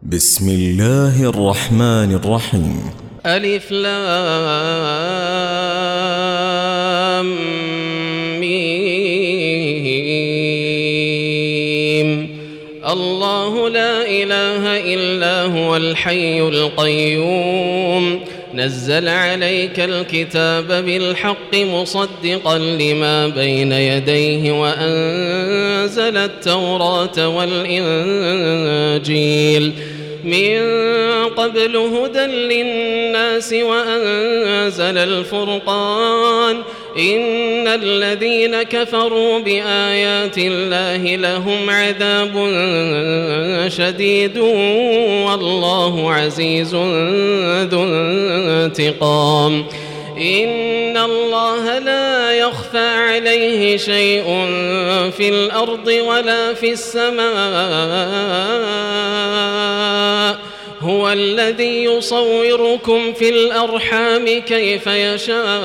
بسم الله الرحمن الرحيم. ألف لام ميم. الله لا إله إلا هو الحي القيوم نزل عليك الكتاب بالحق مصدقا لما بين يديه وأنزل التوراة والإنجيل من قبل هدى للناس وأنزل الفرقان إن الذين كفروا بآيات الله لهم عذاب شديد والله عزيز ذو انتقام. إن الله لا يخفى عليه شيء في الأرض ولا في السماء هو الذي يصوركم في الأرحام كيف يشاء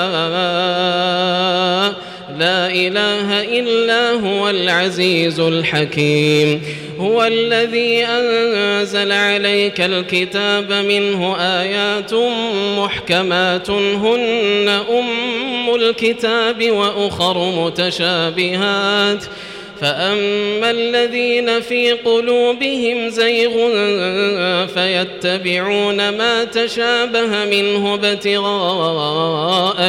لا إله إلا هو العزيز الحكيم. هو الذي أنزل عليك الكتاب منه آيات محكمات هن أم الكتاب وأخر متشابهات فأما الذين في قلوبهم زيغ فيتبعون ما تشابه منه ابتغاء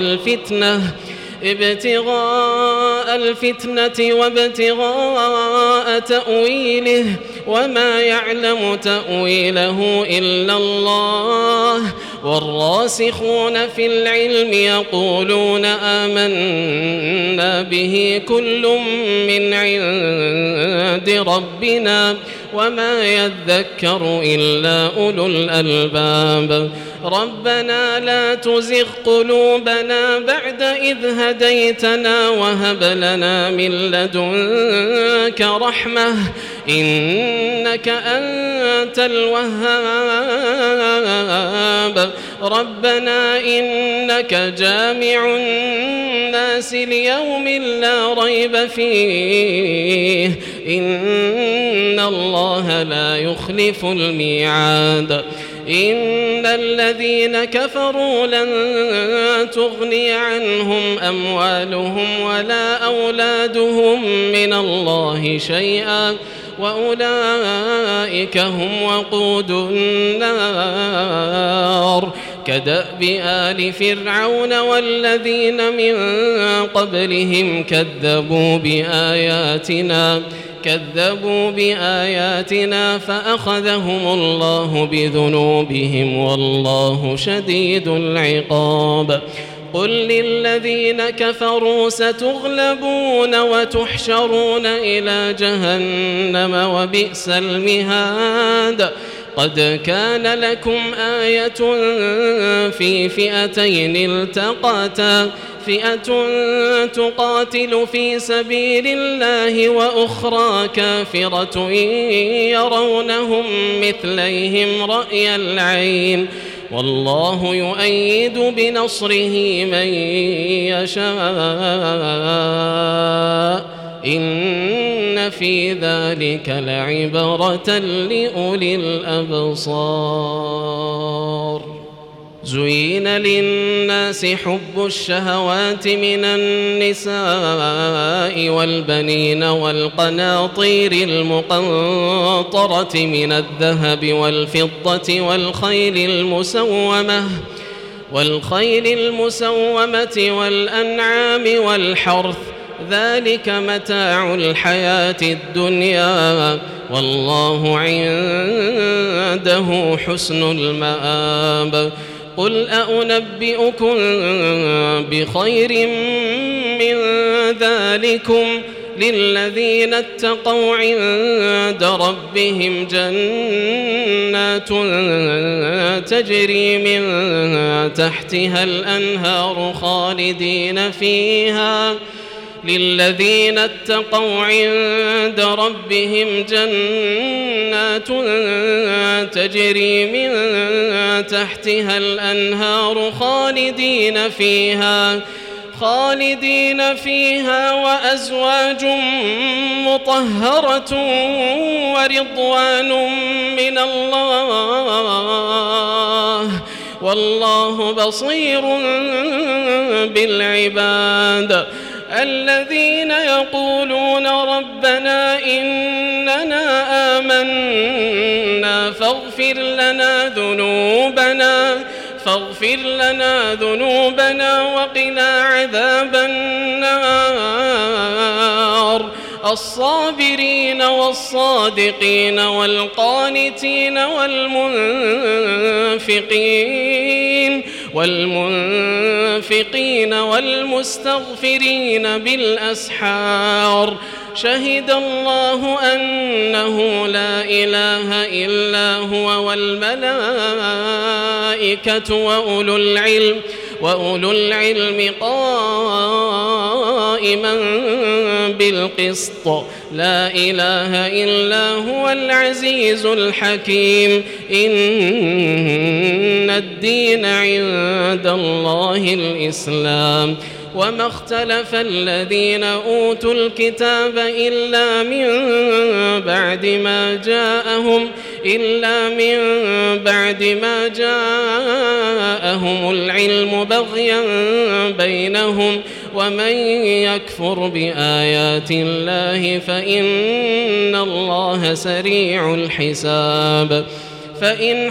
الفتنة وابتغاء تأويله وما يعلم تأويله إلا الله والراسخون في العلم يقولون آمنا به كل من عند ربنا وما يذكر إلا أولو الألباب. ربنا لا تزغ قلوبنا بعد إذ هديتنا وهب لنا من لدنك رحمة إنك أنت الوهاب. ربنا إنك جامع الناس ليوم لا ريب فيه إن الله لا يخلف الميعاد. إن الذين كفروا لن تغني عنهم أموالهم ولا أولادهم من الله شيئا وأولئك هم وقود النار كدأب آل فرعون والذين من قبلهم كذبوا بآياتنا فأخذهم الله بذنوبهم والله شديد العقاب. قل للذين كفروا ستغلبون وتحشرون إلى جهنم وبئس المهاد. قد كان لكم آية في فئتين التقتا فئة تقاتل في سبيل الله وأخرى كافرة يرونهم مثليهم رأي العين والله يؤيد بنصره من يشاء إن في ذلك لعبرة لأولي الأبصار. زين للناس حب الشهوات من النساء والبنين والقناطير المقنطرة من الذهب والفضة والخيل المسومة والأنعام والحرث ذلك متاع الحياة الدنيا والله عنده حسن المآب. قل أنبئكم بخير من ذلكم للذين اتقوا عند ربهم جنات تجري من تحتها الأنهار خالدين فيها للذين اتقوا عند ربهم جنات تجري من تحتها الأنهار خالدين فيها وأزواج مطهرة ورضوان من الله والله بصير بالعباد الذين يقولون ربنا إننا آمنا فاغفر لنا ذنوبنا وقنا عذاب النار الصابرين والصادقين والقانتين والمنفقين والمستغفرين بالأسحار شهد الله أنه لا إله إلا هو والملائكة وأولو العلم قائما بالقسط لا إله إلا هو العزيز الحكيم إن الدين عند الله الإسلام وما اختلف الذين أوتوا الكتاب إلا من بعد ما جاءهم العلم بغيا بينهم ومن يكفر بآيات الله فإن الله سريع الحساب فإن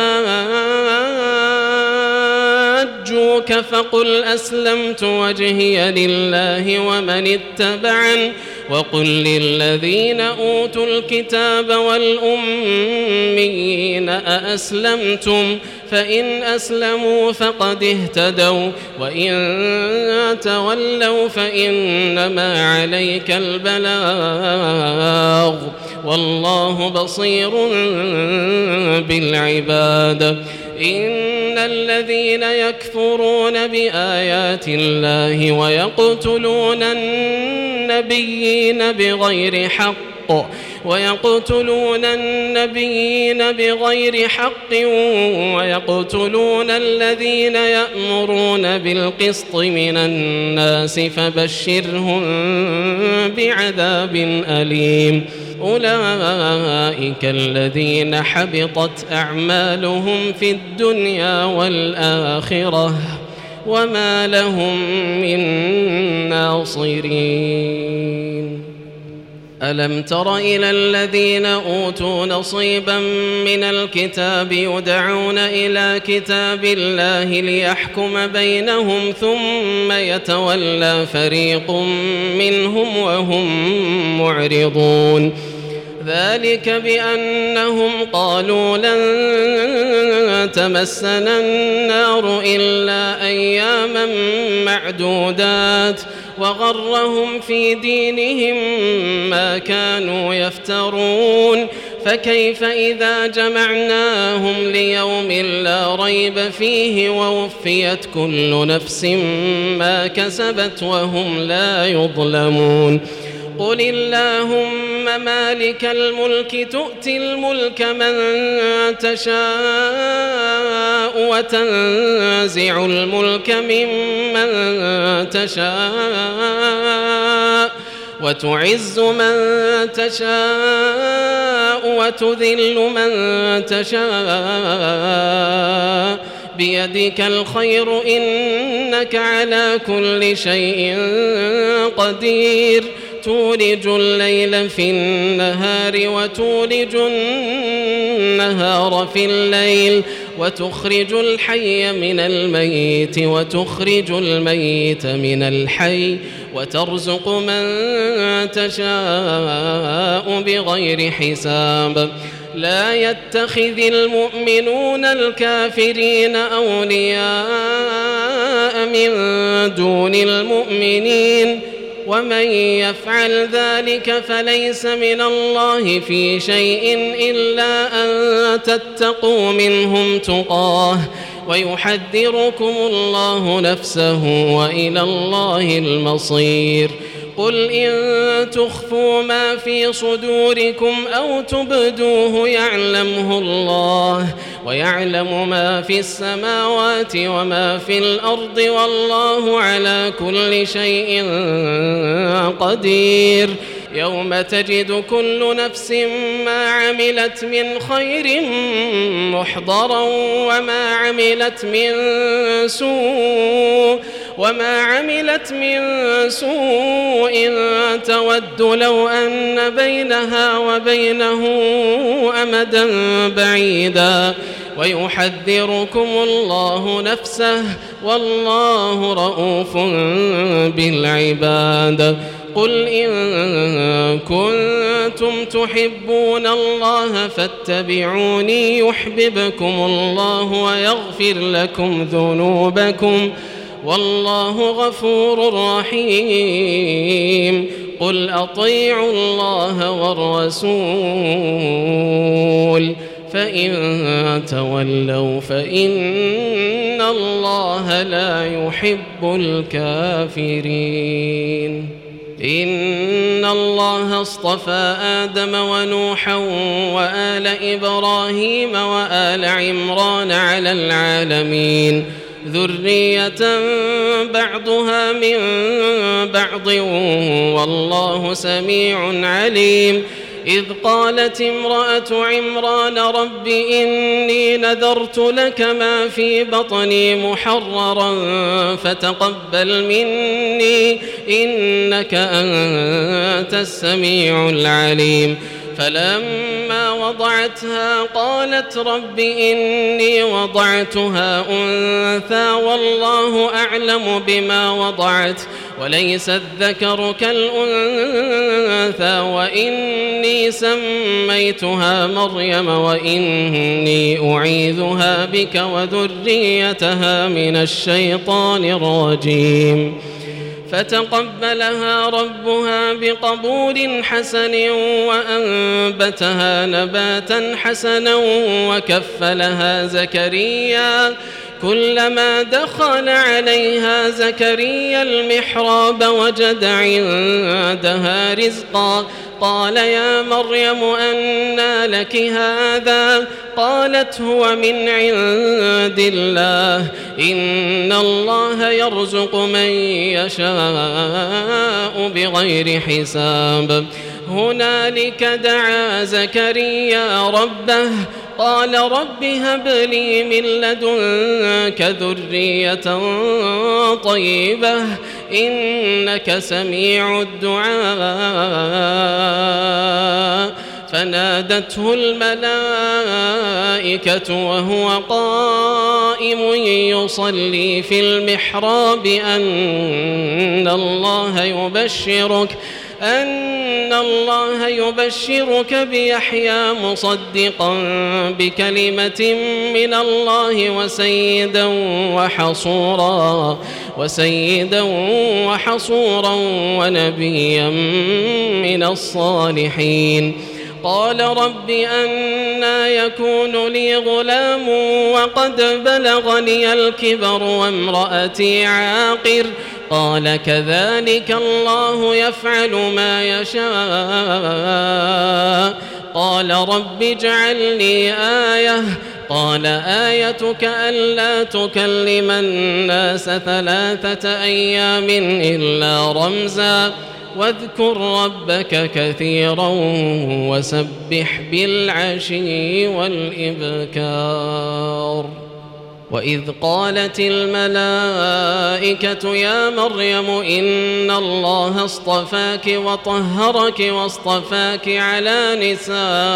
حاجوك فقل أسلمت وجهي لله ومن اتبعن وقل للذين أوتوا الكتاب والأميين أأسلمتم فإن أسلموا فقد اهتدوا وإن تولوا فإنما عليك البلاغ والله بصير بالعباد إن الذين يكفرون بآيات الله ويقتلون النبيين بغير حق ويقتلون الذين يأمرون بالقسط من الناس فبشرهم بعذاب أليم أولئك الذين حبطت أعمالهم في الدنيا والآخرة وما لهم من ناصرين ألم تر إلى الذين أوتوا نصيبا من الكتاب يدعون إلى كتاب الله ليحكم بينهم ثم يتولى فريق منهم وهم معرضون ذلك بأنهم قالوا لن تمسنا النار إلا أياما معدودات وغرهم في دينهم ما كانوا يفترون فكيف إذا جمعناهم ليوم لا ريب فيه ووفيت كل نفس ما كسبت وهم لا يظلمون قل اللهم مالك الملك تؤتي الملك من تشاء وتنزع الملك ممن تشاء وتعز من تشاء وتذل من تشاء بيدك الخير إنك على كل شيء قدير تولج الليل في النهار وتولج النهار في الليل وتخرج الحي من الميت وتخرج الميت من الحي وترزق من تشاء بغير حساب لا يتخذ المؤمنون الكافرين أولياء من دون المؤمنين ومن يفعل ذلك فليس من الله في شيء إلا أن تتقوا منهم تقاه ويحذركم الله نفسه وإلى الله المصير قل إن تخفوا ما في صدوركم أو تبدوه يعلمه الله ويعلم ما في السماوات وما في الأرض والله على كل شيء قدير يوم تجد كل نفس ما عملت من خير محضرا وما عملت من سوء تود لو أن بينها وبينه أمدا بعيدا ويحذركم الله نفسه والله رؤوف بالعباد قل إن كنتم تحبون الله فاتبعوني يحببكم الله ويغفر لكم ذنوبكم والله غفور رحيم قل أطيعوا الله والرسول فإن تولوا فإن الله لا يحب الكافرين إن الله اصطفى آدم ونوحا وآل إبراهيم وآل عمران على العالمين ذرية بعضها من بعض والله سميع عليم إذ قالت امرأة عمران رب إني نذرت لك ما في بطني محررا فتقبل مني إنك أنت السميع العليم فلما وضعتها قالت رب إني وضعتها أنثى والله أعلم بما وضعت وليس الذكر كالأنثى وإني سميتها مريم وإني أعيذها بك وذريتها من الشيطان الرجيم فتقبلها ربها بقبول حسن وأنبتها نباتا حسنا وكفلها زكريا كلما دخل عليها زكريا المحراب وجد عندها رزقا قال يا مريم أنى لك هذا قالت هو من عند الله إن الله يرزق من يشاء بغير حساب هنالك دعا زكريا ربه قال رب هب لي من لدنك ذرية طيبة إنك سميع الدعاء فنادته الملائكة وهو قائم يصلي في المحراب أن الله يبشرك بيحيى مصدقا بكلمة من الله وسيدا وحصورا ونبيا من الصالحين قال رب أنى يكون لي غلام وقد بلغني الكبر وامرأتي عاقر قال كذلك الله يفعل ما يشاء قال رب اجعل لي آية قال آيتك ألا تكلم الناس 3 أيام إلا رمزا واذكر ربك كثيرا وسبح بالعشي والإبكار وإذ قالت الملائكة يا مريم إن الله اصطفاك وطهرك واصطفاك على نساء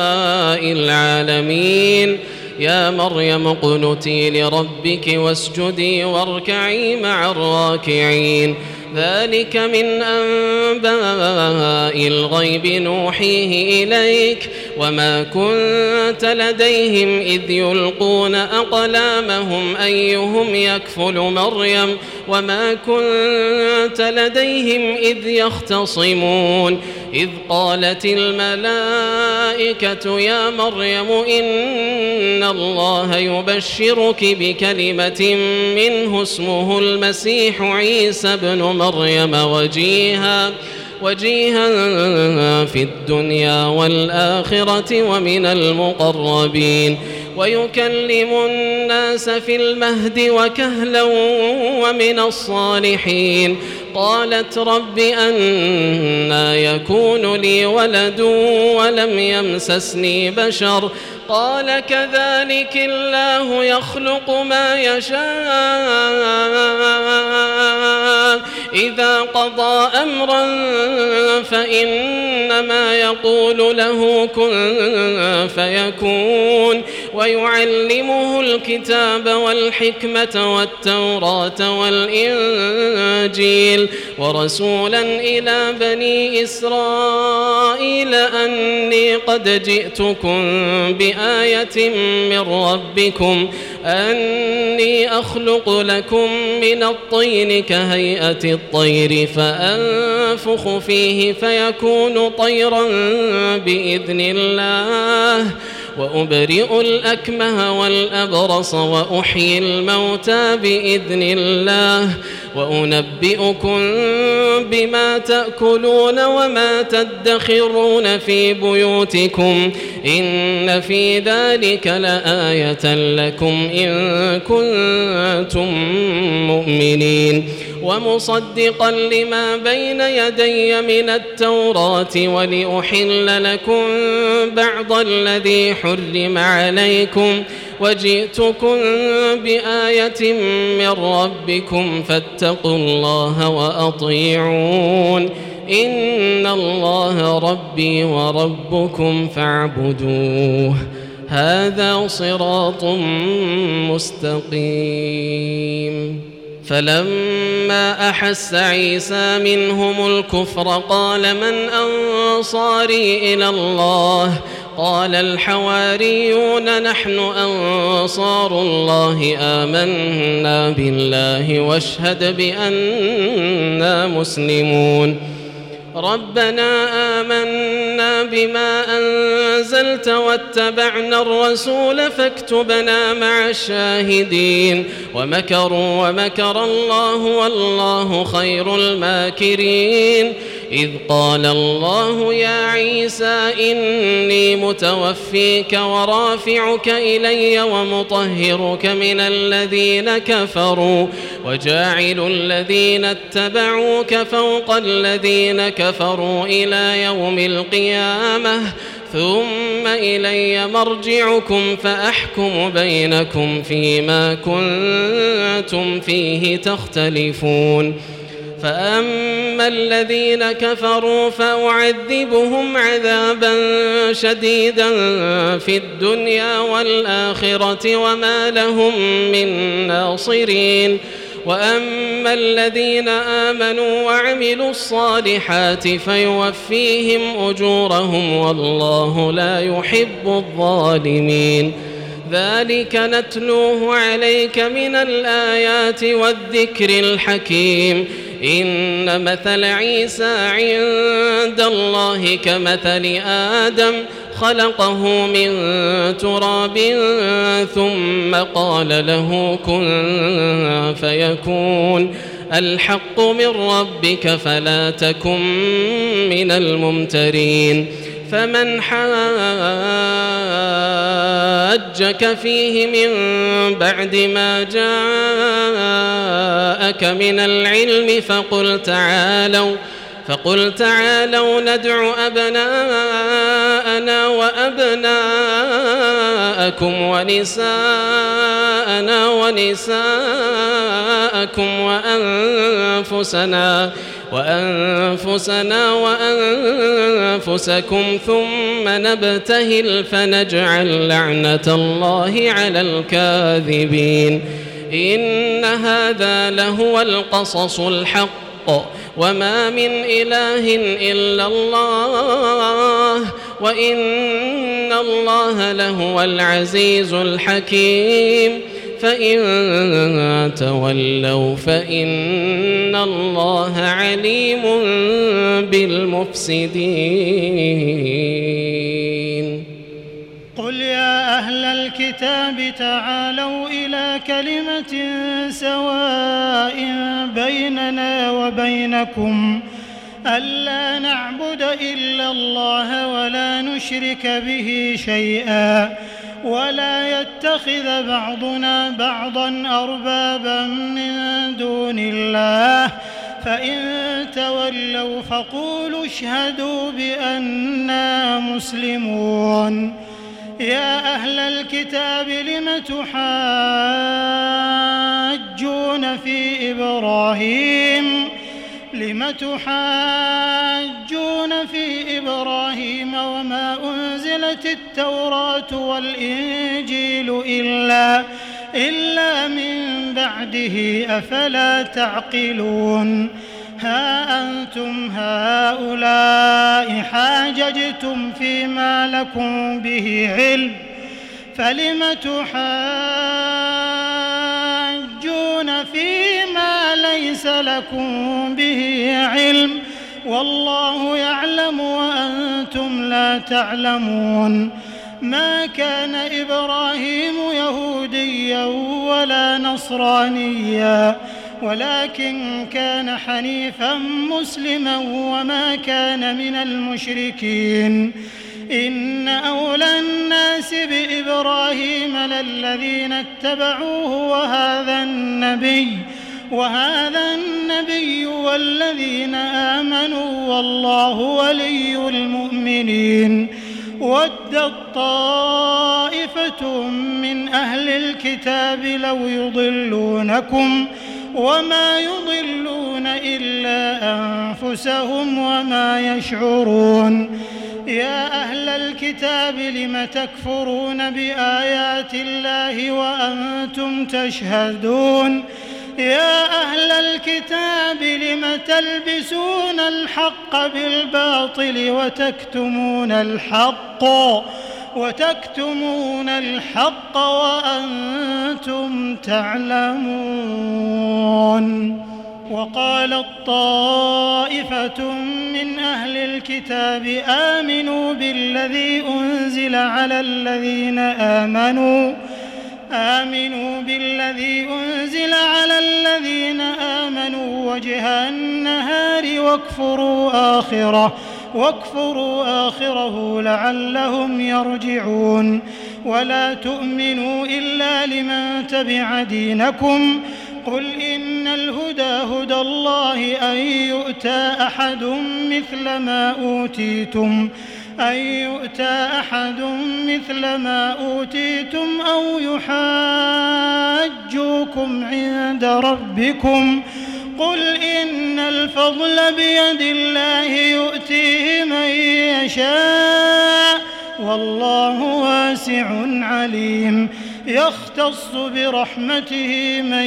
العالمين يا مريم اقنتي لربك واسجدي واركعي مع الراكعين ذلك من أنباء الغيب نوحيه إليك وما كنت لديهم إذ يلقون أقلامهم أيهم يكفل مريم وما كنت لديهم إذ يختصمون إذ قالت الملائكة يا مريم إن الله يبشرك بكلمة منه اسمه المسيح عيسى بن مريم وجيها في الدنيا والآخرة ومن المقربين ويكلم الناس في المهد وكهلا ومن الصالحين. قالت رب أنى يكون لي ولد ولم يمسسني بشر قال كذلك الله يخلق ما يشاء إذا قضى أمرا فإنما يقول له كن فيكون. ويعلمه الكتاب والحكمة والتوراة والإنجيل ورسولا إلى بني إسرائيل أني قد جئتكم بآية من ربكم أني أخلق لكم من الطين كهيئة الطير فأنفخ فيه فيكون طيرا بإذن الله وأبرئ الأكمه والأبرص وأحيي الموتى بإذن الله وأنبئكم بما تأكلون وما تدخرون في بيوتكم إن في ذلك لآية لكم إن كنتم مؤمنين. ومصدقا لما بين يدي من التوراة ولأحل لكم بعض الذي حرم عليكم وجئتكم بآية من ربكم فاتقوا الله وأطيعون إن الله ربي وربكم فاعبدوه هذا صراط مستقيم. فلما أحس عيسى منهم الكفر قال من أنصاري إلى الله قال الحواريون نحن أنصار الله آمنا بالله واشهد بأننا مسلمون. ربنا آمنا بما أنزلت واتبعنا الرسول فاكتبنا مع الشاهدين. ومكروا ومكر الله والله خير الماكرين. إذ قال الله يا عيسى إني متوفيك ورافعك إلي ومطهرك من الذين كفروا وجاعل الذين اتبعوك فوق الذين كفروا إلى يوم القيامة ثم إلي مرجعكم فأحكم بينكم فيما كنتم فيه تختلفون. فأما الذين كفروا فأعذبهم عذابا شديدا في الدنيا والآخرة وما لهم من ناصرين. وأما الذين آمنوا وعملوا الصالحات فيوفيهم أجورهم والله لا يحب الظالمين. ذلك نتلوه عليك من الآيات والذكر الحكيم. إن مثل عيسى عند الله كمثل آدم خلقه من تراب ثم قال له كن فيكون. الحق من ربك فلا تكن من الممترين. فمن حاجك فيه من بعد ما جاءك من العلم فقل تعالوا ندع أبناءنا وأبناءكم ونساءنا ونساءكم وأنفسنا وأنفسكم ثم نبتهل فنجعل لعنة الله على الكاذبين. إن هذا لهو القصص الحق وما من إله إلا الله وإن الله لهو العزيز الحكيم. فإن تولوا فإن الله عليم بالمفسدين. قل يا أهل الكتاب تعالوا إلى كلمة سواء بيننا وبينكم ألا نعبد إلا الله ولا نشرك به شيئا ولا يتخذ بعضنا بعضا أربابا من دون الله فإن تولوا فقولوا اشهدوا بأننا مسلمون. يا أهل الكتاب لم تحاجون في إبراهيم وما أنزلت التوراة والإنجيل إلا من بعده أفلا تعقلون. ها أنتم هؤلاء حاججتم فيما لكم به علم فلم تحاجون فيما ليس لكم به علم والله يعلم وأنتم لا تعلمون. ما كان إبراهيم يهوديا ولا نصرانيا ولكن كان حنيفا مسلما وما كان من المشركين. إن أولى الناس بإبراهيم للذين اتبعوه وهذا النبي والذين آمنوا والله ولي المؤمنين. ودت طائفة من أهل الكتاب لو يضلونكم وما يضلون إلا أنفسهم وما يشعرون. يا أهل الكتاب لم تكفرون بآيات الله وأنتم تشهدون. يا أهل الكتاب لم تلبسون الحق بالباطل وتكتمون الحق وأنتم تعلمون. وقالت طائفة من أهل الكتاب آمنوا بالذي أنزل على الذين آمنوا وجه النهار واكفروا آخره لعلهم يرجعون. ولا تؤمنوا إلا لمن تبع دينكم قل إن الهدى هدى الله أن يؤتى أحد مثل ما أوتيتم أو يحاجوكم عند ربكم قل إن الفضل بيد الله يؤتيه من يشاء والله واسع عليم. يختص برحمته من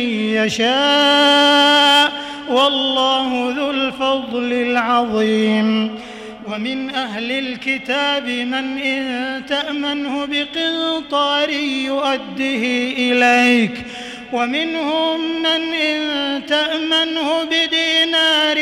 يشاء والله ذو الفضل العظيم. ومن أهل الكتاب من إن تأمنه بقنطار يؤده إليك ومنهم من إن تأمنه بدينار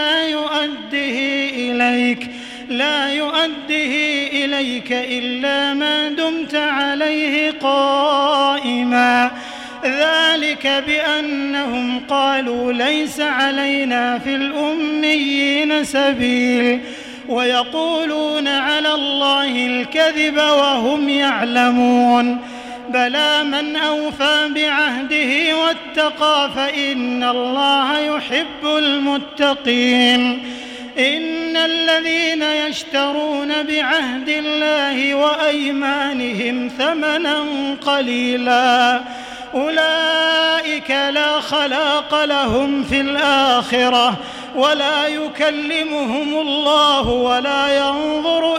لا يؤده إليك إلا ما دمت عليه قائما. ذلك بأنهم قالوا ليس علينا في الأميين سبيل ويقولون على الله الكذب وهم يعلمون. بلى من أوفى بعهده واتقى فإن الله يحب المتقين. إن الذين يشترون بعهد الله وأيمانهم ثمنا قليلا أولئك لا خلاق لهم في الآخرة ولا يكلمهم الله ولا ينظر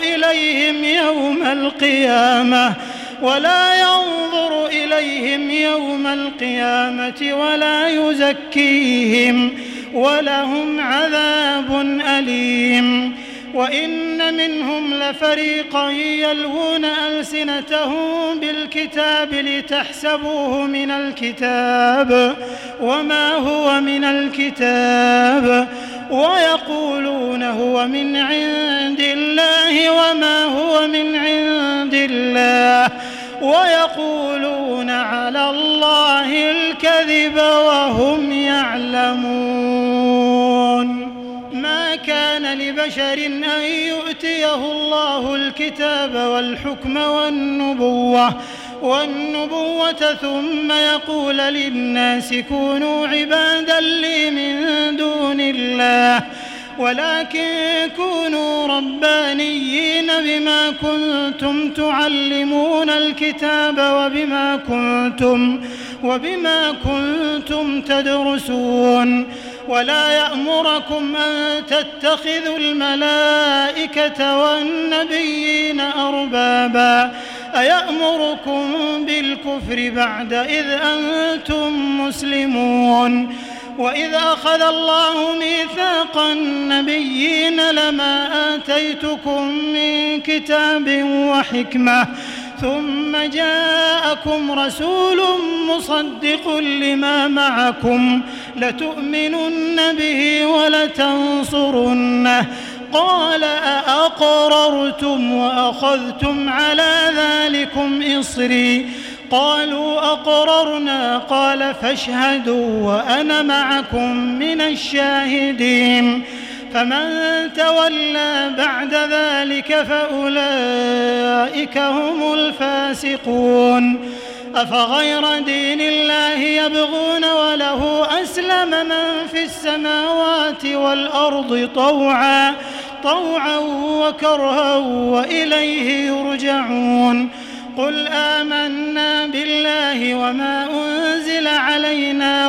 إليهم يوم القيامة ولا يزكيهم ولهم عذاب أليم. وإن منهم لفريقا يلوون ألسنتهم بالكتاب لتحسبوه من الكتاب وما هو من الكتاب ويقولون هو من عند الله وما هو من عند الله ويقولون على الله الكذب وهم يعلمون. ما كان لبشر أن يؤتيه الله الكتاب والحكم والنبوة والنبوة ثم يقول للناس كونوا عبادا لي من دون الله ولكن كونوا ربانيين بما كنتم تعلمون الكتاب وبما كنتم تدرسون ولا يأمركم أن تتخذوا الملائكة والنبيين أربابا أيأمركم بالكفر بعد إذ أنتم مسلمون وإذ أخذ الله ميثاق النبيين لما آتيتكم من كتاب وحكمة ثم جاءكم رسول مصدق لما معكم لتؤمنن به ولتنصرنه قال أأقررتم وأخذتم على ذلكم إصري قالوا أقررنا قال فاشهدوا وأنا معكم من الشاهدين فمن تولى بعد ذلك فأولئك هم الفاسقون أفغير دين الله يبغون وله أسلم من في السماوات والأرض طوعا وكرها وإليه يرجعون قل آمنا بالله وما أنزل علينا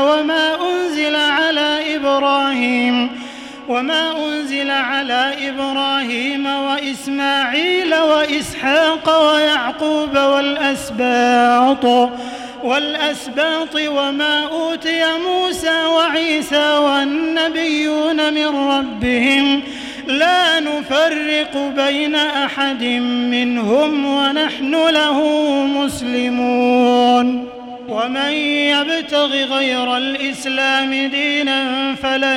وما أنزل على إبراهيم وإسماعيل وإسحاق ويعقوب والأسباط وما أوتي موسى وعيسى والنبيون من ربهم لا نفرق بين أحد منهم ونحن له مسلمون ومن يبتغ غير الإسلام دينا فلن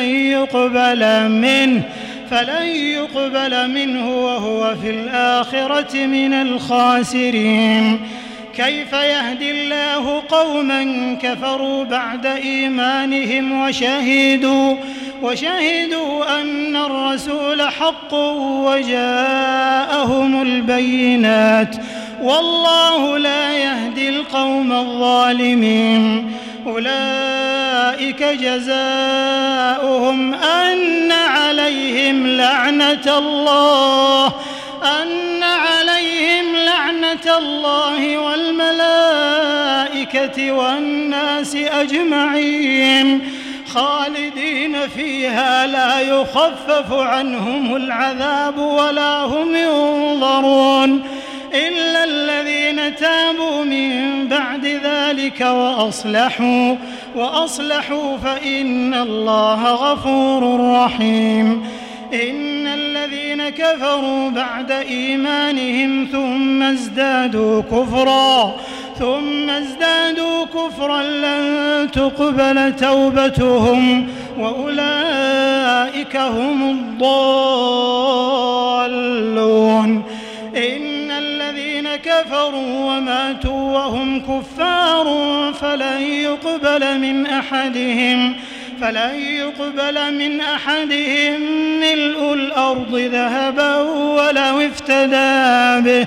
يقبل منه وهو في الآخرة من الخاسرين كيف يهدي الله قوما كفروا بعد إيمانهم وشهدوا أن الرسول حق وجاءهم البينات والله لا يهدي القوم الظالمين أولئك جزاؤهم أن عليهم لعنة الله والملائكة والناس أجمعين خالدين فيها لا يخفف عنهم العذاب ولا هم ينظرون إلا الذين تابوا من بعد ذلك وأصلحوا فإن الله غفور رحيم إن الذين كفروا بعد إيمانهم ثم ازدادوا كفرا لن تقبل توبتهم وأولئك هم الضالون إن الذين كفروا وماتوا وهم كفار فلن يقبل من أحدهم ملء الأرض ذهبا ولو افتدى به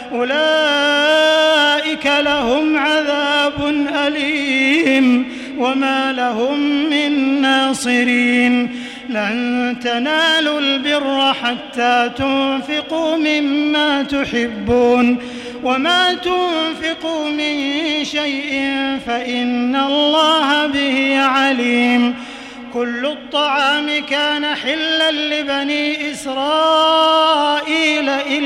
أولئك لهم عذاب أليم وما لهم من ناصرين لن تنالوا البر حتى تنفقوا مما تحبون وما تنفقوا من شيء فإن الله به عليم كل الطعام كان حلا لبني إسرائيل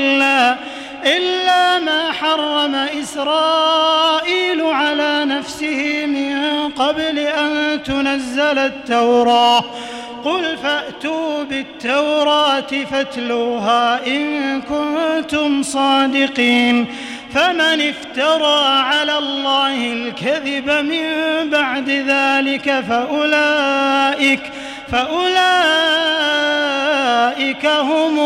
إلا ما حرم إسرائيل على نفسه من قبل أن تنزل التوراة قل فأتوا بالتوراة فاتلوها إن كنتم صادقين فمن افترى على الله الكذب من بعد ذلك فأولئك هم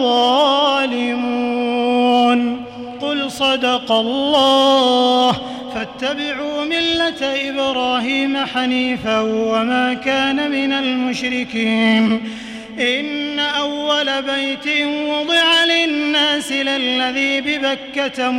الظالمون قل صدق الله فاتبعوا ملة إبراهيم حنيفا وما كان من المشركين إن أول بيت وضع للناس للذي ببكة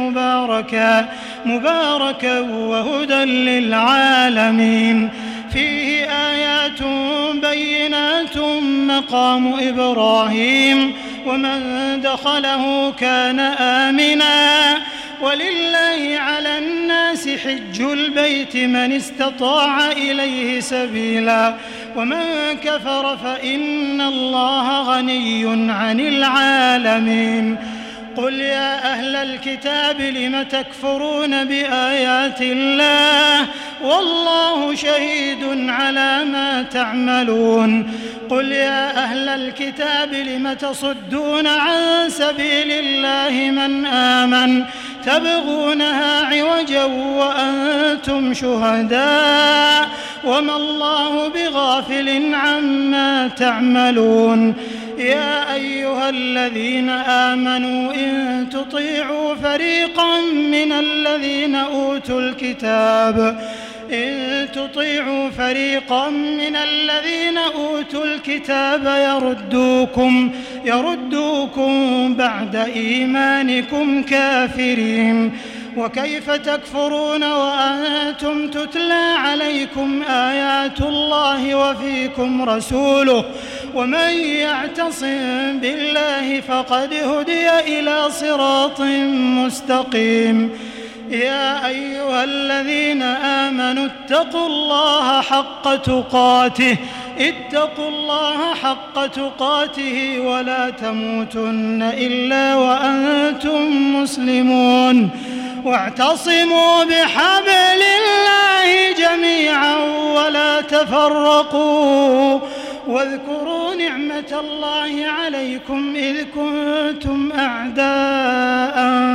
مباركا وهدى للعالمين فيه آيات بينات مقام إبراهيم ومن دخله كان آمنا ولله على الناس حج البيت من استطاع إليه سبيلا ومن كفر فإن الله غني عن العالمين قل يا أهل الكتاب لم تكفرون بآيات الله والله شهيد على ما تعملون قل يا أهل الكتاب لم تصدون عن سبيل الله من آمن تبغونها عوجا وأنتم شهداء وما الله بغافل عما تعملون يا أيها الذين آمنوا إن تطيعوا فريقا من الذين أوتوا الكتاب يردوكم بعد إيمانكم كافرين وكيف تكفرون وأنتم تتلى عليكم آيات الله وفيكم رسوله ومن يعتصم بالله فقد هدي إلى صراط مستقيم يا أيها الذين آمنوا اتقوا الله حق تقاته ولا تموتن إلا وأنتم مسلمون واعتصموا بحبل الله جميعا ولا تفرقوا واذكروا نعمة الله عليكم إذ كنتم أعداء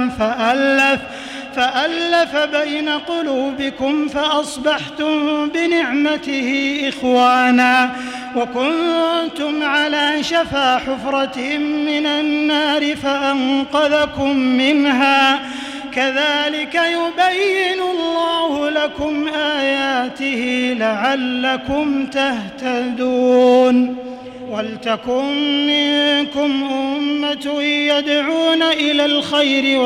فألف بين قلوبكم فأصبحتم بنعمته إخوانا وكنتم على شفا حفرة من النار فأنقذكم منها كذلك يبين الله لكم آياته لعلكم تهتدون ولتكن منكم أمة يدعون إلى الخير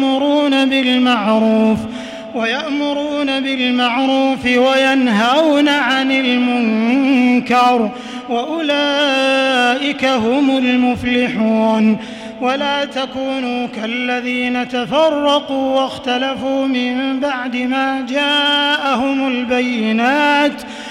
ويأمرون بالمعروف وينهون عن المنكر وأولئك هم المفلحون ولا تكونوا كالذين تفرقوا واختلفوا من بعد ما جاءهم البينات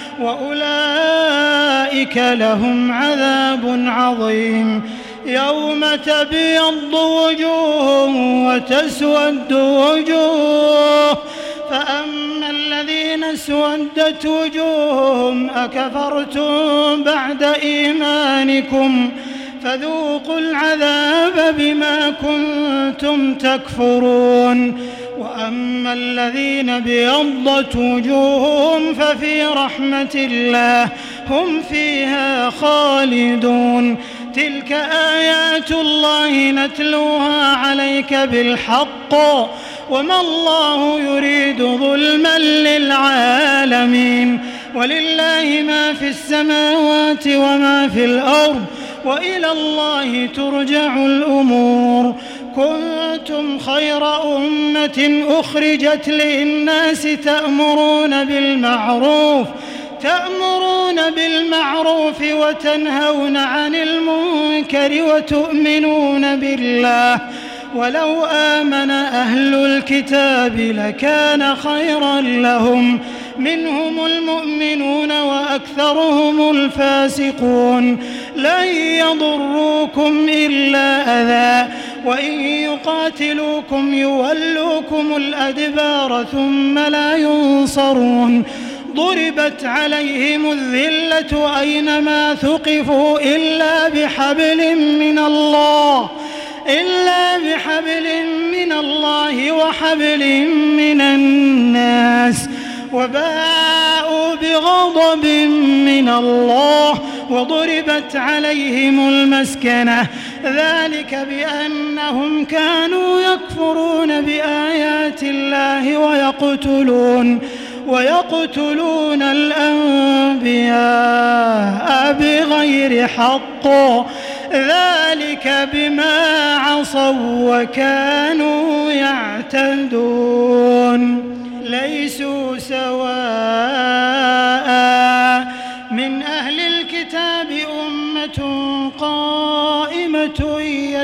وأولئك لهم عذاب عظيم يوم تبيض وجوه وتسود وجوه فأما الذين اسودت وجوههم أكفرتم بعد إيمانكم فذوقوا العذاب بما كنتم تكفرون وأما الذين بيضت وجوههم ففي رحمة الله هم فيها خالدون تلك آيات الله نتلوها عليك بالحق وما الله يريد ظلما للعالمين ولله ما في السماوات وما في الأرض وإلى الله ترجع الأمور كنتم خير أمة أخرجت للناس تأمرون بالمعروف وتنهون عن المنكر وتؤمنون بالله ولو آمن أهل الكتاب لكان خيرا لهم منهم المؤمنون وأكثرهم الفاسقون لن يضروكم إلا أذى وإن يقاتلوكم يولوكم الأدبار ثم لا ينصرون ضربت عليهم الذلة أينما ثقفوا إلا بحبل من الله وحبل من الناس وباءوا بغضب من الله وضربت عليهم المسكنة ذلك بأنهم كانوا يكفرون بآيات الله ويقتلون الأنبياء بغير حق ذلك بما عصوا وكانوا يعتدون ليسوا سواء من أهل الكتاب أمة قائمة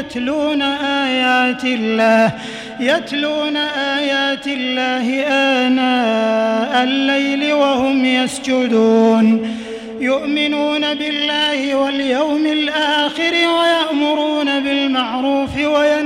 يتلون آيات الله آناء الليل وهم يسجدون يؤمنون بالله واليوم الآخر ويأمرون بالمعروف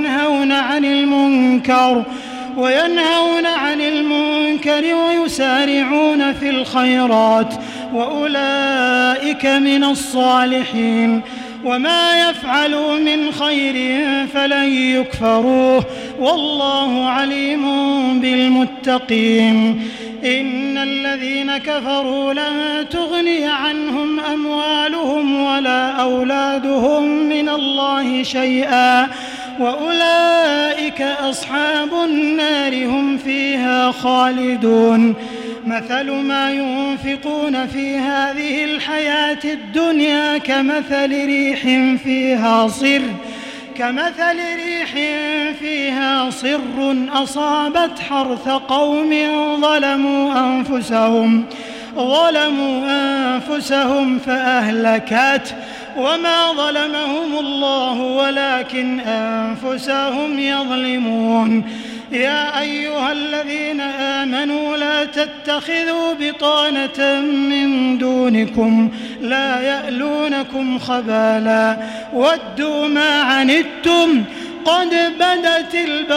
وينهون عن المنكر ويسارعون في الخيرات وأولئك من الصالحين وما يفعلوا من خير فلن يكفروه والله عليم بالمتقين إن الذين كفروا لن تغني عنهم أموالهم ولا أولادهم من الله شيئا وأولئك أصحاب النار هم فيها خالدون مثل ما ينفقون في هذه الحياة الدنيا كمثل ريح فيها صر أصابت حرث قوم ظلموا أنفسهم فأهلكته وما ظلمهم الله ولكن أنفسهم يظلمون يا أيها الذين آمنوا لا تتخذوا بطانة من دونكم لا يألونكم خبالا ودوا ما عنتم قد بدت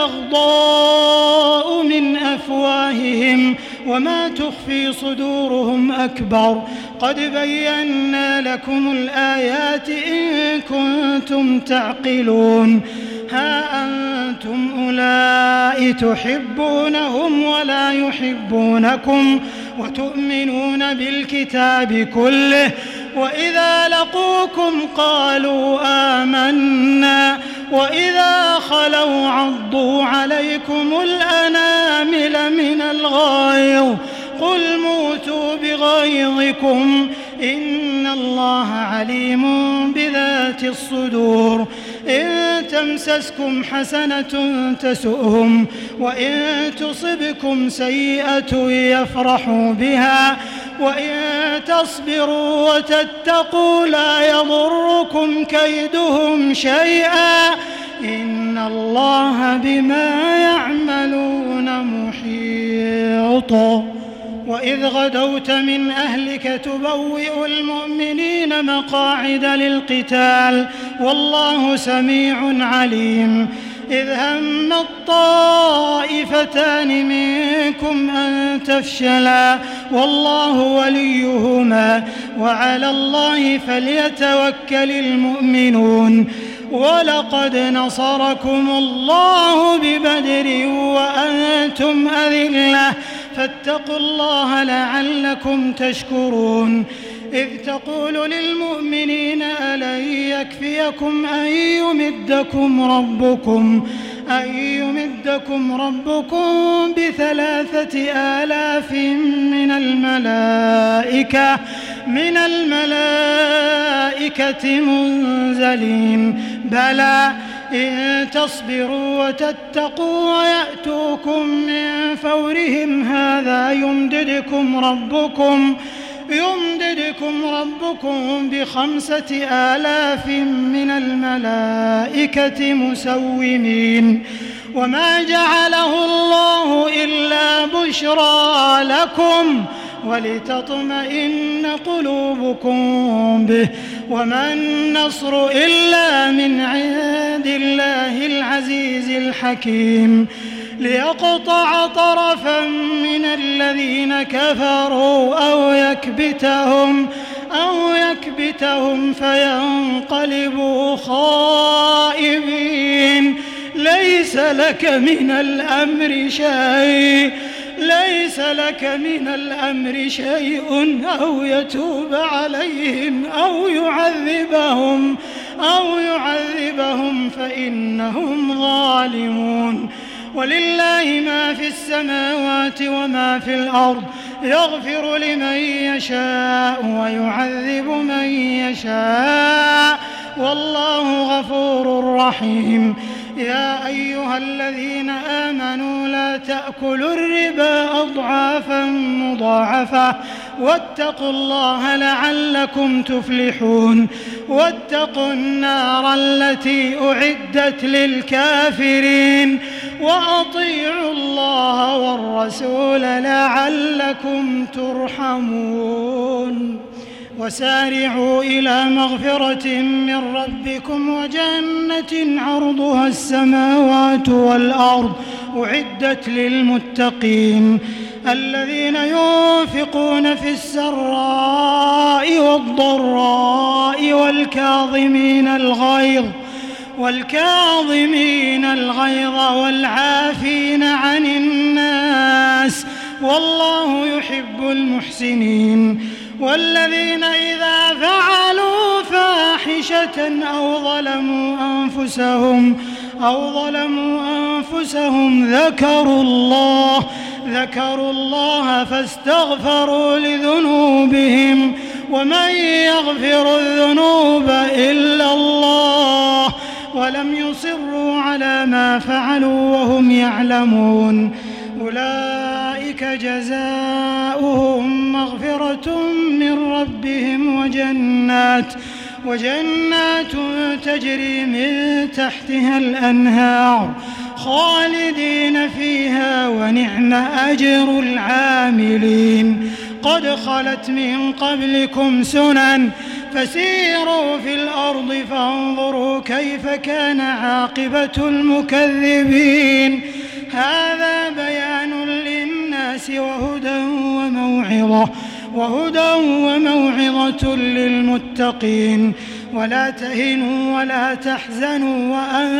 البغضاء من أفواههم وما تخفي صدورهم أكبر قد بينا لكم الآيات إن كنتم تعقلون ها أنتم أولئك تحبونهم ولا يحبونكم وتؤمنون بالكتاب كله وإذا لقوكم قالوا آمنا وإذا خلوا عضوا عليكم الأنامل من الغيظ قل موتوا بغيظكم إن الله عليم بذات الصدور إن تمسسكم حسنة تسؤهم وإن تصبكم سيئة يفرحوا بها وإن تصبروا وتتقوا لا يضركم كيدهم شيئا إن الله بما يعملون محيط وإذ غدوت من أهلك تبوئ المؤمنين مقاعد للقتال والله سميع عليم إذ هم الطائفتان منكم أن تفشلا والله وليهما وعلى الله فليتوكل المؤمنون ولقد نصركم الله ببدر وأنتم أذلة فاتقوا الله لعلكم تشكرون إذ تقول للمؤمنين ألن يكفيكم أن يمدكم ربكم ب3,000 من الملائكة منزلين بلى إن تصبروا وتتقوا ويأتوكم من فورهم هذا يمددكم ربكم ب5,000 من الملائكة مسومين وما جعله الله إلا بشرى لكم ولتطمئن قلوبكم به وما النصر إلا من عند الله العزيز الحكيم ليقطع طرفا من الذين كفروا أو يكبتهم فينقلبوا خائبين ليس لك من الأمر شيء أو يتوب عليهم أو يعذبهم فإنهم ظالمون ولله ما في السماوات وما في الأرض يغفر لمن يشاء ويعذب من يشاء والله غفور رحيم. يا أيها الذين آمنوا لا تأكلوا الربا أضعافا مضاعفة واتقوا الله لعلكم تفلحون. واتقوا النار التي أعدت للكافرين وأطيعوا الله والرسول لعلكم ترحمون. وسارعوا إلى مغفرة من ربكم وجنة عرضها السماوات والأرض أعدت للمتقين الذين ينفقون في السراء والضراء والكاظمين الغيظ والعافين عن الناس والله يحب المحسنين. والذين إذا فعلوا فاحشة أو ظلموا أنفسهم ذكروا الله فاستغفروا لذنوبهم ومن يغفر الذنوب إلا الله ولم يصروا على ما فعلوا وهم يعلمون أولئك جزاؤهم مغفرة من ربهم وجنات تجري من تحتها الأنهار خالدين فيها ونعم أجر العاملين. قد خلت من قبلكم سنن فسيروا في الأرض فانظروا كيف كان عاقبة المكذبين. هذا بيان للناس وهدى وموعظة للمتقين. ولا تهنوا ولا تحزنوا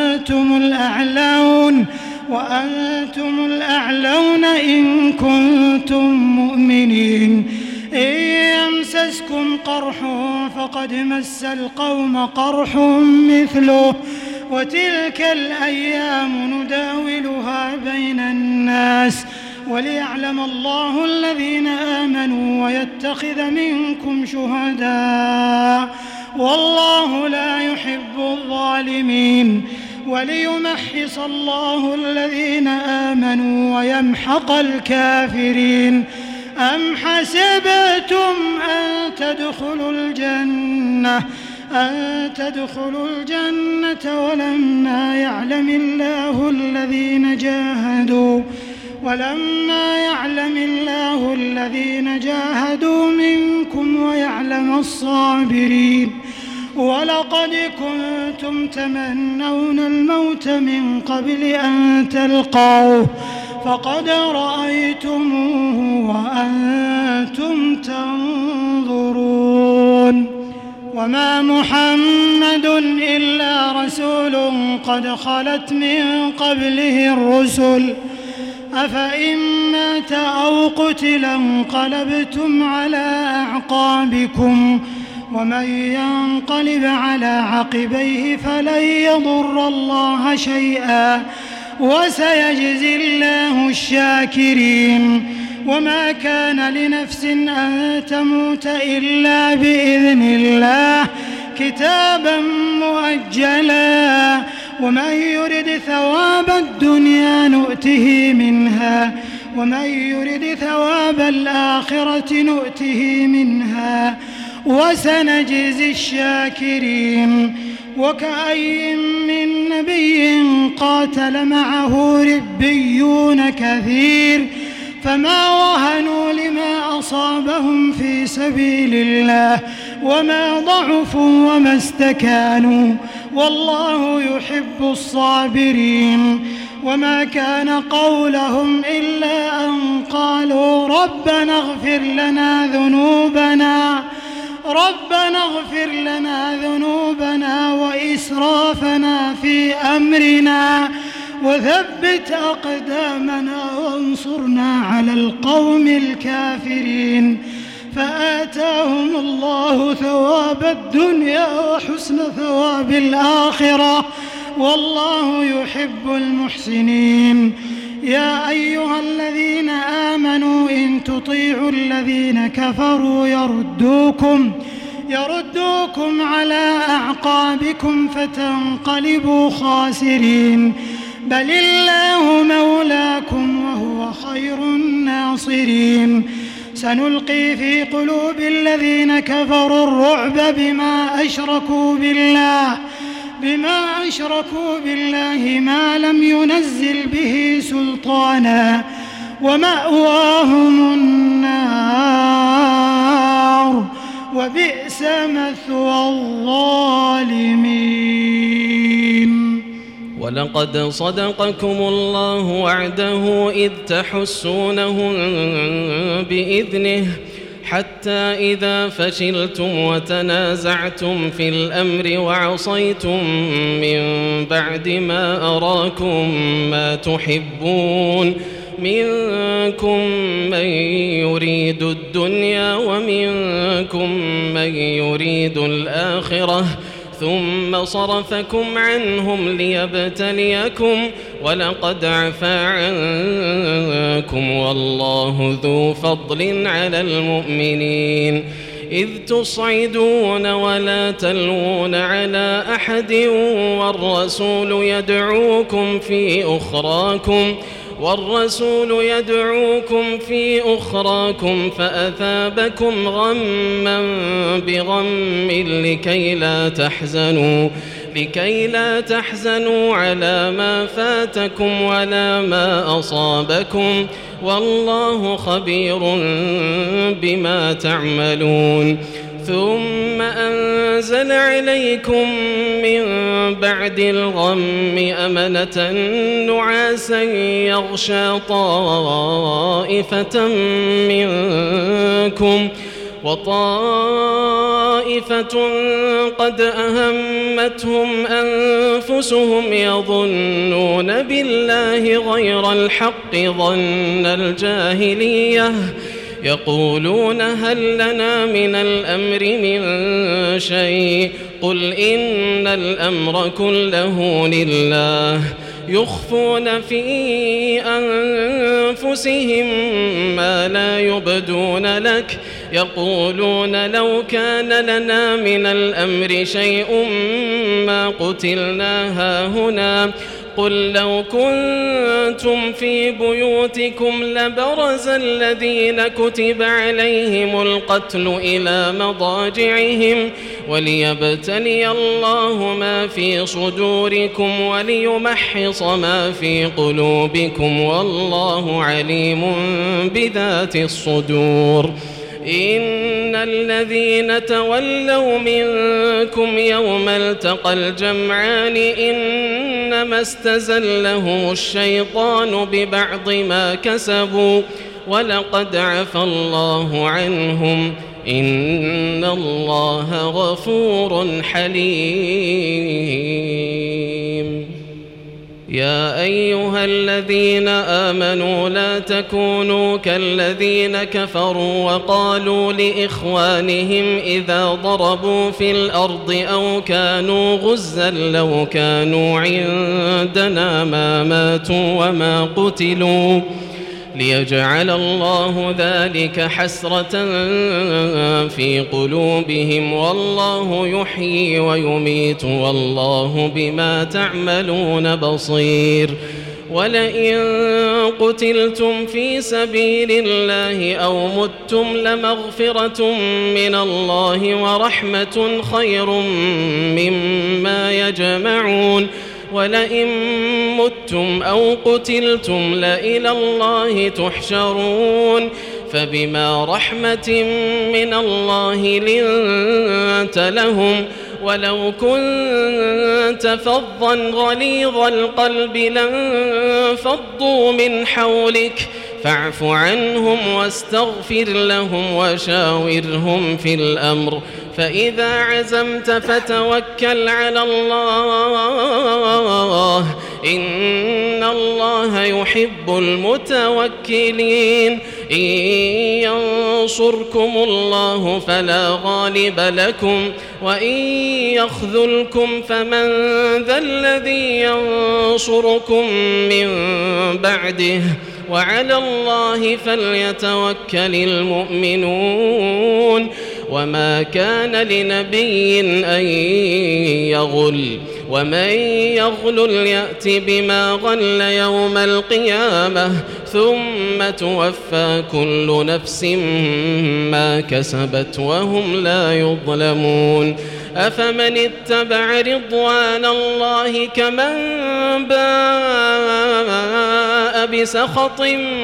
وأنتم الأعلون إن كنتم مؤمنين. إن يمسسكم قرح فقد مس القوم قرح مثله وتلك الأيام نداولها بين الناس وليعلم الله الذين آمنوا ويتخذ منكم شهداء والله لا يحب الظالمين. وليمحص الله الذين آمنوا ويمحق الكافرين. أم حسبتم أن تدخلوا الجنة ولما يعلم الله الذين جاهدوا منكم ويعلم الصابرين. ولقد كنتم تمنون الموت من قبل أن تلقوه فقد رأيتموه وأنتم تنظرون. وما محمد إلا رسول قد خلت من قبله الرسل أفإن مات أو قتل انقلبتم على أعقابكم ومن ينقلب على عقبيه فلن يضر الله شيئا وسيجزي الله الشاكرين. وما كان لنفس أن تموت إلا بإذن الله كتابا مؤجلا ومن يرد ثواب الدنيا نؤته منها ومن يرد ثواب الآخرة نؤته منها وسنجزي الشاكرين. وكأي من نبي قاتل معه ربيون كثير فما وهنوا لما أصابهم في سبيل الله وما ضعفوا وما استكانوا والله يحب الصابرين. وما كان قولهم إلا أن قالوا ربنا اغفر لنا ذنوبنا وإسرافنا في أمرنا وثبت أقدامنا وانصرنا على القوم الكافرين. فآتاهم الله ثواب الدنيا وحسن ثواب الآخرة والله يحب المحسنين. يا أيها الذين آمنوا إن تطيعوا الذين كفروا يردوكم على أعقابكم فتنقلبوا خاسرين. بل الله مولاكم وهو خير الناصرين. سنلقي في قلوب الذين كفروا الرعب بما أشركوا بالله ما لم ينزل به سلطانا ومأواهم النار وبئس مثوى الظالمين. ولقد صدقكم الله وعده إذ تحسونهم بإذنه حتى إذا فشلتم وتنازعتم في الأمر وعصيتم من بعد ما أراكم ما تحبون منكم من يريد الدنيا ومنكم من يريد الآخرة ثم صرفكم عنهم ليبتليكم ولقد عفا عنكم والله ذو فضل على المؤمنين. إذ تصعدون ولا تلوون على أحد والرسول يدعوكم في أخراكم فأثابكم غما بغم لكي لا تحزنوا على ما فاتكم ولا ما أصابكم والله خبير بما تعملون. ثم أنزل عليكم من بعد الغم أمنة نعاسا يغشى طائفة منكم وطائفة قد أهمتهم أنفسهم يظنون بالله غير الحق ظن الجاهلية يقولون هل لنا من الأمر من شيء قل إن الأمر كله لله يخفون في أنفسهم ما لا يبدون لك يقولون لو كان لنا من الأمر شيء ما قتلنا هاهنا قل لو كنتم في بيوتكم لبرز الذين كتب عليهم القتل إلى مضاجعهم وليبتلي الله ما في صدوركم وليمحص ما في قلوبكم والله عليم بذات الصدور. إن الذين تولوا منكم يوم التقى الجمعان إنما استزلهم الشيطان ببعض ما كسبوا ولقد عفى الله عنهم إن الله غفور حليم. يا أيها الذين آمنوا لا تكونوا كالذين كفروا وقالوا لإخوانهم إذا ضربوا في الأرض أو كانوا غزا لو كانوا عندنا ما ماتوا وما قتلوا ليجعل الله ذلك حسرة في قلوبهم والله يحيي ويميت والله بما تعملون بصير. ولئن قتلتم في سبيل الله أو متم لمغفرة من الله ورحمة خير مما يجمعون. ولئن متم أو قتلتم لإلى الله تحشرون. فبما رحمة من الله لنت لهم ولو كنت فظا غليظ القلب لانفضوا من حولك فاعف عنهم واستغفر لهم وشاورهم في الأمر فإذا عزمت فتوكل على الله إن الله يحب المتوكلين. إن ينصركم الله فلا غالب لكم وإن يخذلكم فمن ذا الذي ينصركم من بعده وعلى الله فليتوكل المؤمنون وما كان لنبي أن يغل ومن يغل يأت بما غل يوم القيامة ثم توفى كل نفس ما كسبت وهم لا يظلمون أفمن اتبع رضوان الله كمن باء بسخط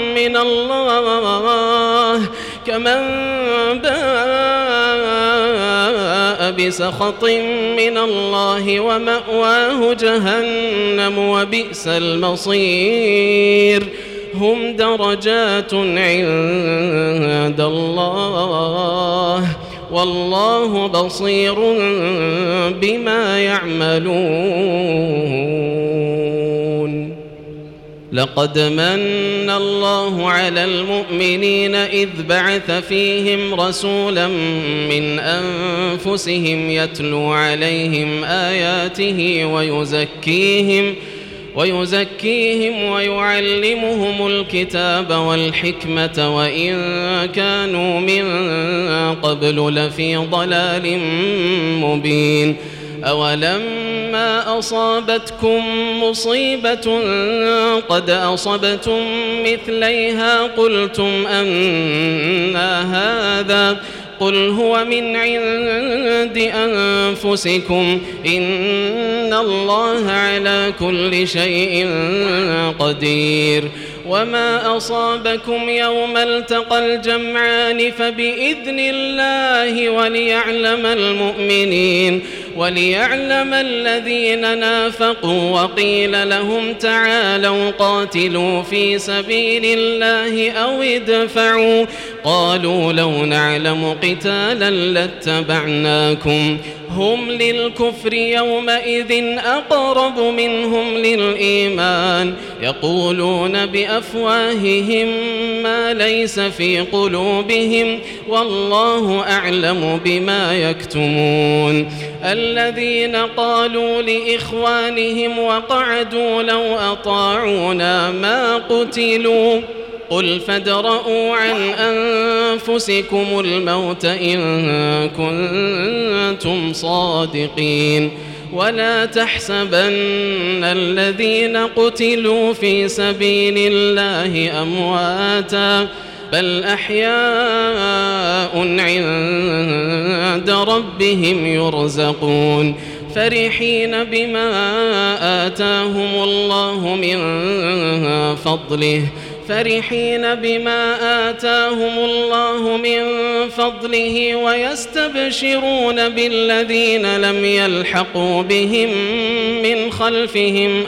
من الله ومأواه جهنم وبئس المصير هم درجات عند الله والله بصير بما يعملون لقد من الله على المؤمنين إذ بعث فيهم رسولا من أنفسهم يتلو عليهم آياته ويزكيهم ويعلمهم الكتاب والحكمة وإن كانوا من قبل لفي ضلال مبين أولما أصابتكم مصيبة قد أصبتم مثليها قلتم أنى هذا قل هو من عند أنفسكم إن الله على كل شيء قدير وما أصابكم يوم التقى الجمعان فبإذن الله وليعلم الذين نافقوا وقيل لهم تعالوا قاتلوا في سبيل الله أو ادفعوا قالوا لو نعلم قتالا لاتبعناكم هم للكفر يومئذ أقرب منهم للإيمان يقولون بأفواههم ما ليس في قلوبهم والله أعلم بما يكتمون الذين قالوا لإخوانهم وقعدوا لو أطاعونا ما قتلوا قل فادرءوا عن أنفسكم الموت إن كنتم صادقين ولا تحسبن الذين قتلوا في سبيل الله أمواتا بل أحياء عند ربهم يرزقون فرحين بما آتاهم الله من فضله ويستبشرون بالذين لم يلحقوا بهم من خلفهم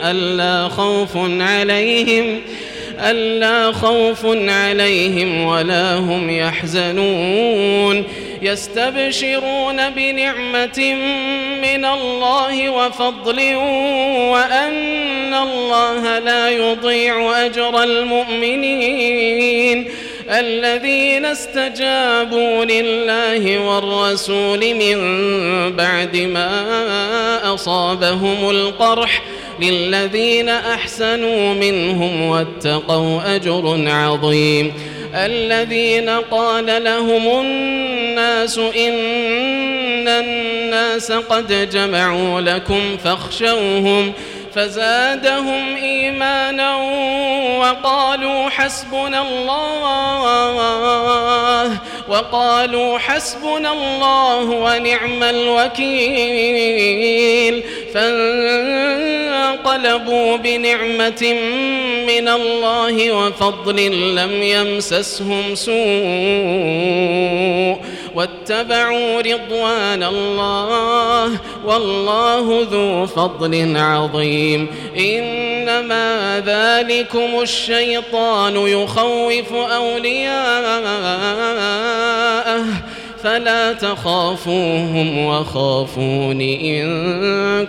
ألا خوف عليهم ولا هم يحزنون يستبشرون بنعمة من الله وفضل وأن الله لا يضيع أجر المؤمنين الذين استجابوا لله والرسول من بعد ما أصابهم القرح للذين أحسنوا منهم واتقوا أجر عظيم الذين قال لهم الناس إن الناس قد جمعوا لكم فاخشوهم فزادهم إيمانا وقالوا حسبنا الله ونعم الوكيل فانقلبوا بنعمة من الله وفضل لم يمسسهم سوء واتبعوا رضوان الله والله ذو فضل عظيم إنما ذلكم الشيطان يخوف أولياءه فلا تخافوهم وخافون إن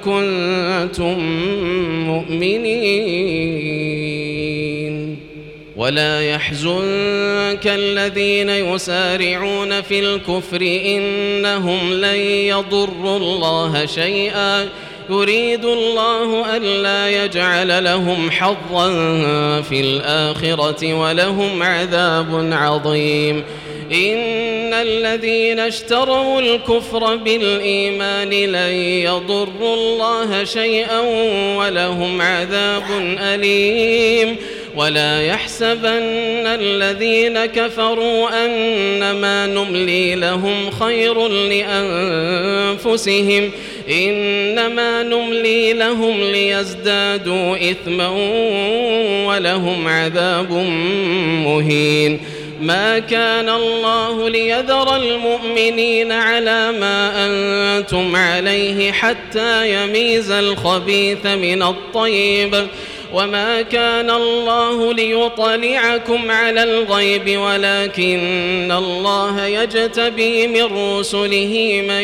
كنتم مؤمنين ولا يحزنك الذين يسارعون في الكفر إنهم لن يضروا الله شيئا يريد الله ألا يجعل لهم حظا في الآخرة ولهم عذاب عظيم إن الذين اشتروا الكفر بالإيمان لن يضروا الله شيئا ولهم عذاب أليم ولا يحسبن الذين كفروا أنما نملي لهم خير لأنفسهم إنما نملي لهم ليزدادوا إثما ولهم عذاب مهين ما كان الله ليذر المؤمنين على ما أنتم عليه حتى يميز الخبيث من الطيب وما كان الله ليطلعكم على الغيب ولكن الله يجتبي من رسله من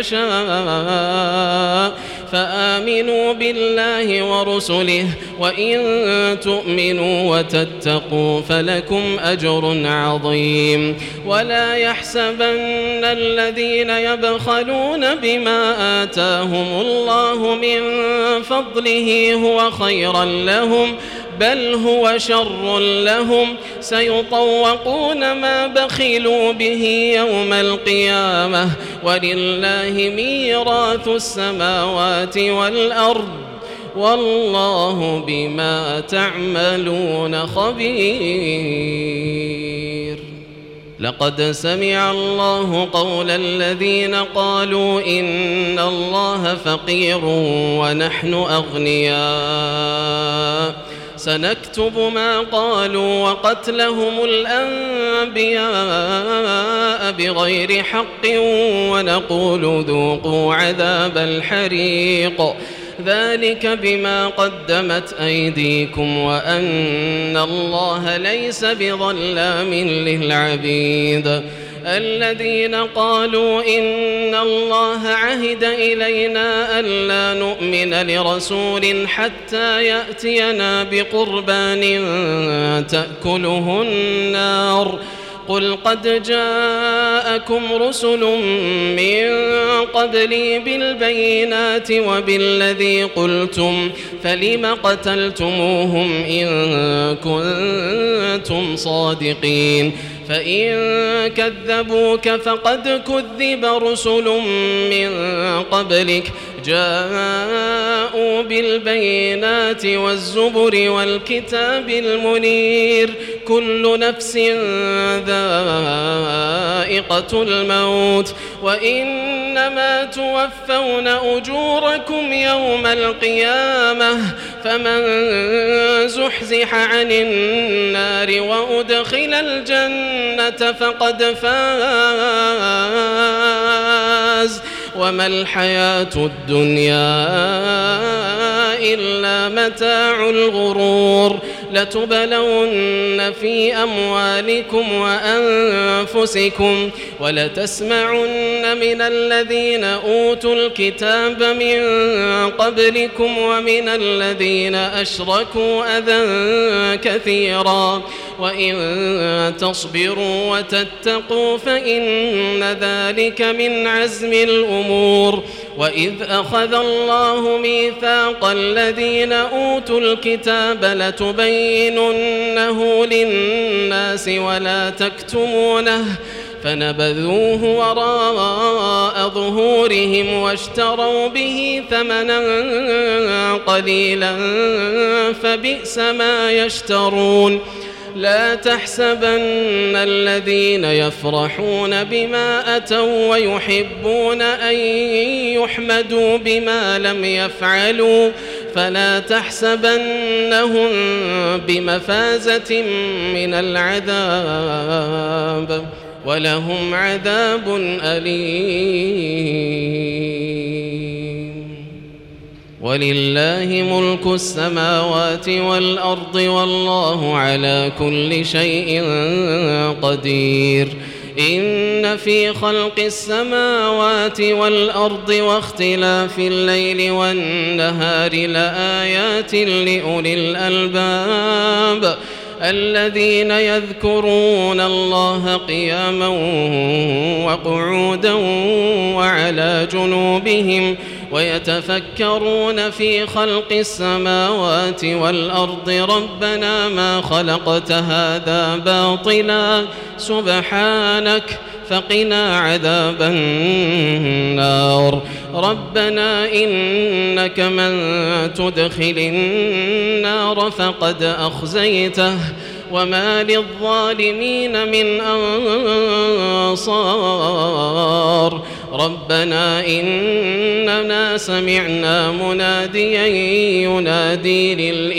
يشاء فآمنوا بالله ورسله وإن تؤمنوا وتتقوا فلكم أجر عظيم ولا يحسبن الذين يبخلون بما آتاهم الله من فضله هو خيرا لهم بل هو شر لهم سيطوقون ما بخلوا به يوم القيامة ولله ميراث السماوات والأرض والله بما تعملون خبير لقد سمع الله قول الذين قالوا إن الله فقير ونحن أغنياء سنكتب ما قالوا وقتلهم الأنبياء بغير حق ونقول ذوقوا عذاب الحريق ذلك بما قدمت أيديكم وأن الله ليس بظلام للعبيد الذين قالوا إن الله عهد إلينا ألا نؤمن لرسول حتى يأتينا بقربان تأكله النار قل قد جاءكم رسل من قبلي بالبينات وبالذي قلتم فلم قتلتموهم إن كنتم صادقين فإن كذبوك فقد كذب رسل من قبلك جاءوا بالبينات والزبر والكتاب المنير كل نفس ذائقة الموت وإنما توفون أجوركم يوم القيامة فمن زحزح عن النار وأدخل الجنة فقد فاز وما الحياة الدنيا إلا متاع الغرور لتبلون في أموالكم وأنفسكم ولتسمعن من الذين أوتوا الكتاب من قبلكم ومن الذين أشركوا أذى كثيرا وإن تصبروا وتتقوا فإن ذلك من عزم الأمور وإذ أخذ الله ميثاق الذين أوتوا الكتاب لتبيننه للناس ولا تكتمونه فنبذوه وراء ظهورهم واشتروا به ثمنا قليلا فبئس ما يشترون لا تحسبن الذين يفرحون بما أتوا ويحبون أن يحمدوا بما لم يفعلوا فلا تحسبنهم بمفازة من العذاب ولهم عذاب أليم ولله ملك السماوات والأرض والله على كل شيء قدير إن في خلق السماوات والأرض واختلاف الليل والنهار لآيات لأولي الألباب الذين يذكرون الله قياما وقعودا وعلى جنوبهم ويتفكرون في خلق السماوات والأرض ربنا ما خلقت هذا باطلا سبحانك فقنا عذاب النار ربنا إنك من تدخل النار فقد أخزيته وما للظالمين من أنصار ربنا إننا سمعنا مناديا ينادي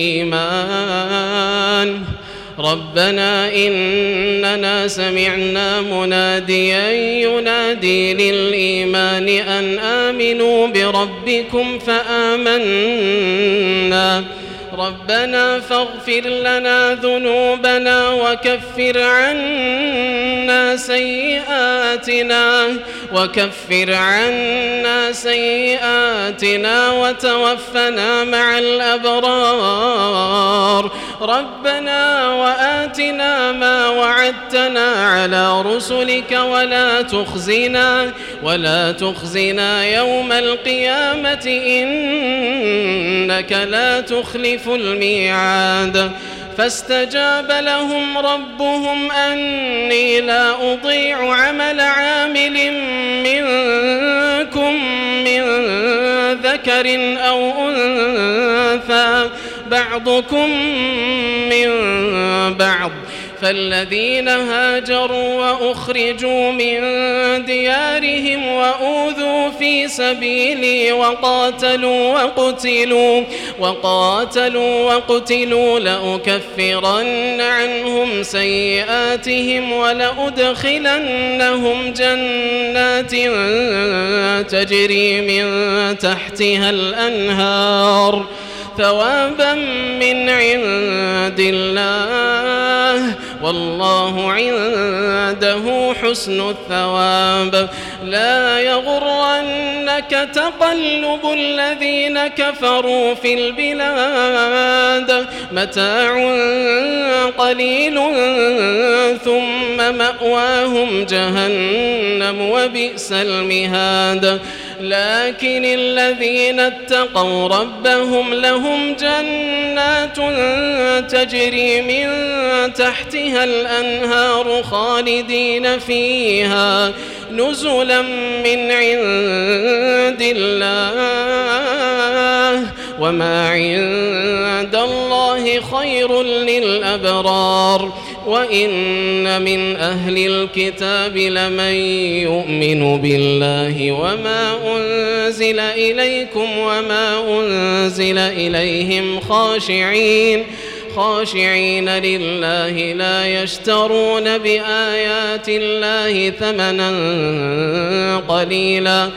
للإيمان ربنا إننا سمعنا مناديا ينادي للإيمان أن آمنوا بربكم فآمنا ربنا فاغفر لنا ذنوبنا وكفر عنا سيئاتنا وتوفنا مع الأبرار ربنا وآتنا ما وعدتنا على رسلك ولا تخزنا يوم القيامة إنك لا تخلف الميعاد فاستجاب لهم ربهم أني لا أضيع عمل عامل منكم من ذكر أو أنثى بعضكم من بعض فالذين هاجروا وأخرجوا من ديارهم وأوذوا في سبيلي وقاتلوا وقتلوا لأكفرن عنهم سيئاتهم ولأدخلنهم جنات تجري من تحتها الأنهار ثوابا من عند الله والله عنده حسن الثواب لا يغرنك تقلب الذين كفروا في البلاد متاع قليل ثم مأواهم جهنم وبئس المهاد لكن الذين اتقوا ربهم لهم جنات تجري من تحتها الأنهار خالدين فيها نزلا من عند الله وما عند الله خير للأبرار وإن من أهل الكتاب لمن يؤمن بالله وما أنزل إليكم وما أنزل إليهم خاشعين لله لا يشترون بآيات الله ثمنا قليلا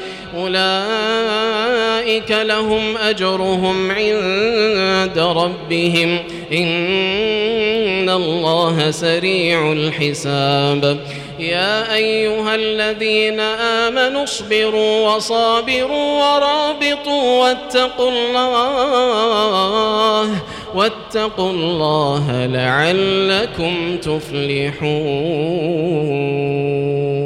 أولئك لهم أجرهم عند ربهم إن الله سريع الحساب يا أيها الذين آمنوا اصبروا وصابروا ورابطوا واتقوا الله لعلكم تفلحون